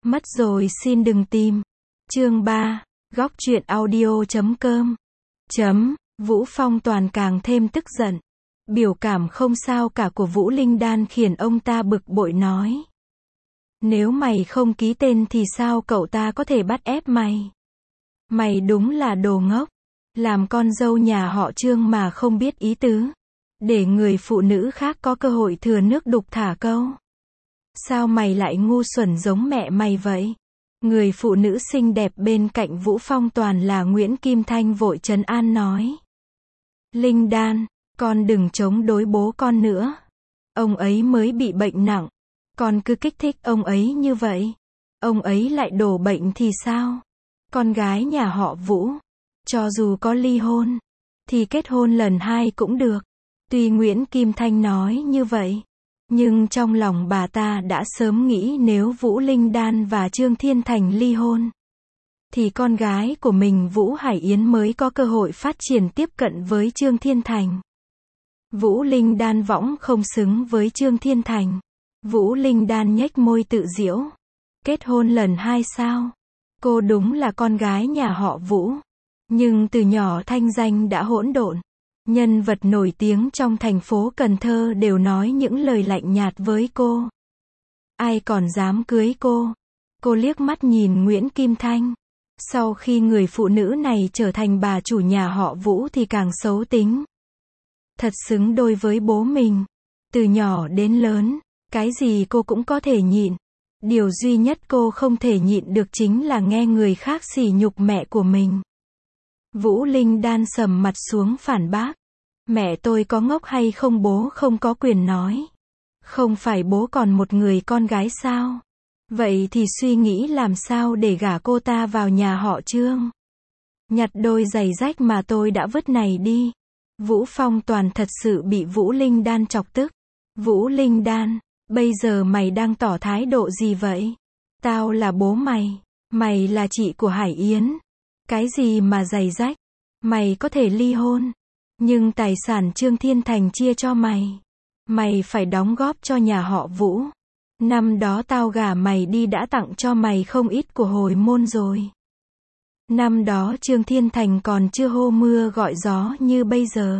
Mất rồi xin đừng tìm. Chương 3, góc truyện audio.com. Vũ Phong Toàn càng thêm tức giận. Biểu cảm không sao cả của Vũ Linh Đan khiến ông ta bực bội nói. Nếu mày không ký tên thì sao cậu ta có thể bắt ép mày? Mày đúng là đồ ngốc. Làm con dâu nhà họ Trương mà không biết ý tứ. Để người phụ nữ khác có cơ hội thừa nước đục thả câu. Sao mày lại ngu xuẩn giống mẹ mày vậy? Người phụ nữ xinh đẹp bên cạnh Vũ Phong Toàn là Nguyễn Kim Thanh vội trấn an nói. Linh Đan, con đừng chống đối bố con nữa. Ông ấy mới bị bệnh nặng. Con cứ kích thích ông ấy như vậy. Ông ấy lại đổ bệnh thì sao? Con gái nhà họ Vũ, cho dù có ly hôn, thì kết hôn lần 2 cũng được. Tuy Nguyễn Kim Thanh nói như vậy, nhưng trong lòng bà ta đã sớm nghĩ nếu Vũ Linh Đan và Trương Thiên Thành ly hôn, thì con gái của mình Vũ Hải Yến mới có cơ hội phát triển tiếp cận với Trương Thiên Thành. Vũ Linh Đan võng không xứng với Trương Thiên Thành. Vũ Linh Đan nhếch môi tự giễu. Kết hôn lần 2 sao? Cô đúng là con gái nhà họ Vũ. Nhưng từ nhỏ thanh danh đã hỗn độn. Nhân vật nổi tiếng trong thành phố Cần Thơ đều nói những lời lạnh nhạt với cô. Ai còn dám cưới cô? Cô liếc mắt nhìn Nguyễn Kim Thanh. Sau khi người phụ nữ này trở thành bà chủ nhà họ Vũ thì càng xấu tính. Thật xứng đôi với bố mình. Từ nhỏ đến lớn, cái gì cô cũng có thể nhịn. Điều duy nhất cô không thể nhịn được chính là nghe người khác sỉ nhục mẹ của mình. Vũ Linh Đan sầm mặt xuống phản bác. Mẹ tôi có ngốc hay không bố không có quyền nói. Không phải bố còn một người con gái sao? Vậy thì suy nghĩ làm sao để gả cô ta vào nhà họ Trương. Nhặt đôi giày rách mà tôi đã vứt này đi. Vũ Phong Toàn thật sự bị Vũ Linh Đan chọc tức. Vũ Linh Đan, bây giờ mày đang tỏ thái độ gì vậy? Tao là bố mày. Mày là chị của Hải Yến. Cái gì mà giày rách? Mày có thể ly hôn. Nhưng tài sản Trương Thiên Thành chia cho mày. Mày phải đóng góp cho nhà họ Vũ. Năm đó tao gả mày đi đã tặng cho mày không ít của hồi môn rồi. Năm đó Trương Thiên Thành còn chưa hô mưa gọi gió như bây giờ.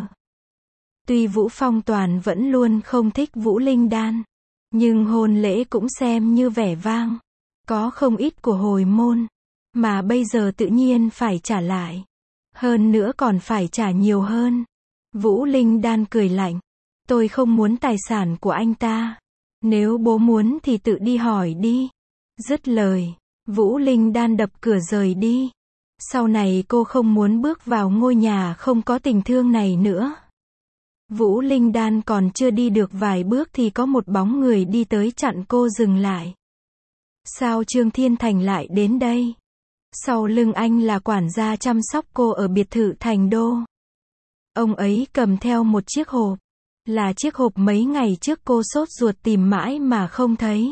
Tuy Vũ Phong Toàn vẫn luôn không thích Vũ Linh Đan, nhưng hôn lễ cũng xem như vẻ vang. Có không ít của hồi môn, mà bây giờ tự nhiên phải trả lại. Hơn nữa còn phải trả nhiều hơn. Vũ Linh Đan cười lạnh. Tôi không muốn tài sản của anh ta. Nếu bố muốn thì tự đi hỏi đi. Dứt lời, Vũ Linh Đan đập cửa rời đi. Sau này cô không muốn bước vào ngôi nhà không có tình thương này nữa. Vũ Linh Đan còn chưa đi được vài bước thì có một bóng người đi tới chặn cô dừng lại. Sao Trương Thiên Thành lại đến đây? Sau lưng anh là quản gia chăm sóc cô ở biệt thự Thành Đô. Ông ấy cầm theo một chiếc hộp. Là chiếc hộp mấy ngày trước cô sốt ruột tìm mãi mà không thấy.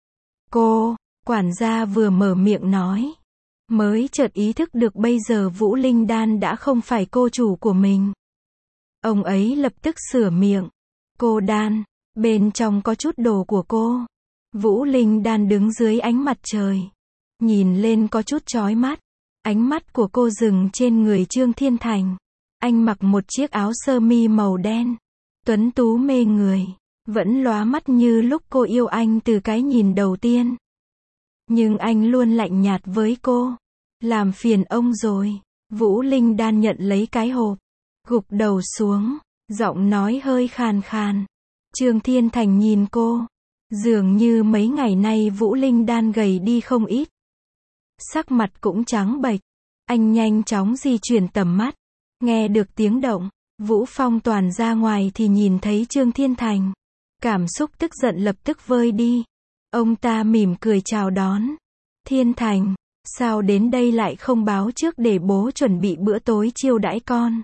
Cô, quản gia vừa mở miệng nói. Mới chợt ý thức được bây giờ Vũ Linh Đan đã không phải cô chủ của mình. Ông ấy lập tức sửa miệng. Cô Đan, bên trong có chút đồ của cô. Vũ Linh Đan đứng dưới ánh mặt trời. Nhìn lên có chút chói mắt. Ánh mắt của cô dừng trên người Trương Thiên Thành. Anh mặc một chiếc áo sơ mi màu đen. Tuấn tú mê người. Vẫn lóa mắt như lúc cô yêu anh từ cái nhìn đầu tiên. Nhưng anh luôn lạnh nhạt với cô. Làm phiền ông rồi. Vũ Linh Đan nhận lấy cái hộp. Gục đầu xuống. Giọng nói hơi khàn khàn. Trương Thiên Thành nhìn cô. Dường như mấy ngày nay Vũ Linh Đan gầy đi không ít. Sắc mặt cũng trắng bệch. Anh nhanh chóng di chuyển tầm mắt. Nghe được tiếng động. Vũ Phong Toàn ra ngoài thì nhìn thấy Trương Thiên Thành. Cảm xúc tức giận lập tức vơi đi. Ông ta mỉm cười chào đón. Thiên Thành, sao đến đây lại không báo trước để bố chuẩn bị bữa tối chiêu đãi con?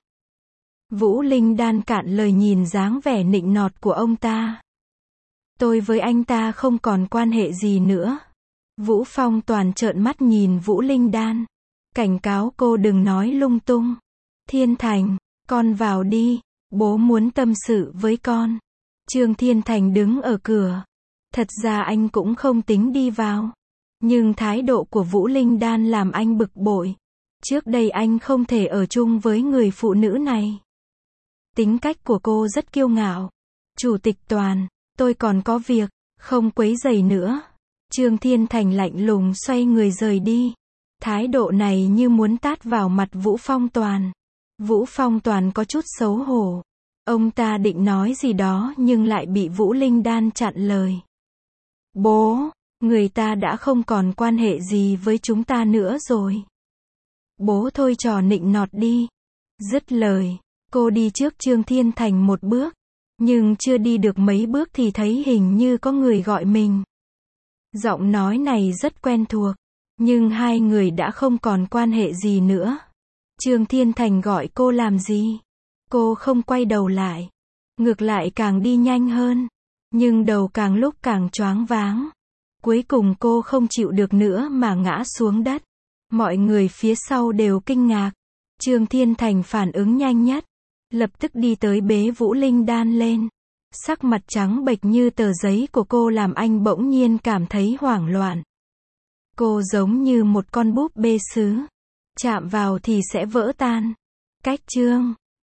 Vũ Linh Đan cạn lời nhìn dáng vẻ nịnh nọt của ông ta. Tôi với anh ta không còn quan hệ gì nữa. Vũ Phong Toàn trợn mắt nhìn Vũ Linh Đan. Cảnh cáo cô đừng nói lung tung. Thiên Thành, con vào đi, bố muốn tâm sự với con. Trương Thiên Thành đứng ở cửa. Thật ra anh cũng không tính đi vào. Nhưng thái độ của Vũ Linh Đan làm anh bực bội. Trước đây anh không thể ở chung với người phụ nữ này. Tính cách của cô rất kiêu ngạo. Chủ tịch Toàn, tôi còn có việc, không quấy rầy nữa. Trương Thiên Thành lạnh lùng xoay người rời đi. Thái độ này như muốn tát vào mặt Vũ Phong Toàn. Vũ Phong Toàn có chút xấu hổ. Ông ta định nói gì đó nhưng lại bị Vũ Linh Đan chặn lời. Bố, người ta đã không còn quan hệ gì với chúng ta nữa rồi. Bố thôi trò nịnh nọt đi. Dứt lời, cô đi trước Trương Thiên Thành một bước. Nhưng chưa đi được mấy bước thì thấy hình như có người gọi mình. Giọng nói này rất quen thuộc. Nhưng hai người đã không còn quan hệ gì nữa. Trương Thiên Thành gọi cô làm gì? Cô không quay đầu lại. Ngược lại càng đi nhanh hơn. Nhưng đầu càng lúc càng choáng váng. Cuối cùng cô không chịu được nữa mà ngã xuống đất. Mọi người phía sau đều kinh ngạc. Trương Thiên Thành phản ứng nhanh nhất. Lập tức đi tới bế Vũ Linh Đan lên. Sắc mặt trắng bệch như tờ giấy của cô làm anh bỗng nhiên cảm thấy hoảng loạn. Cô giống như một con búp bê sứ. Chạm vào thì sẽ vỡ tan. Cách chương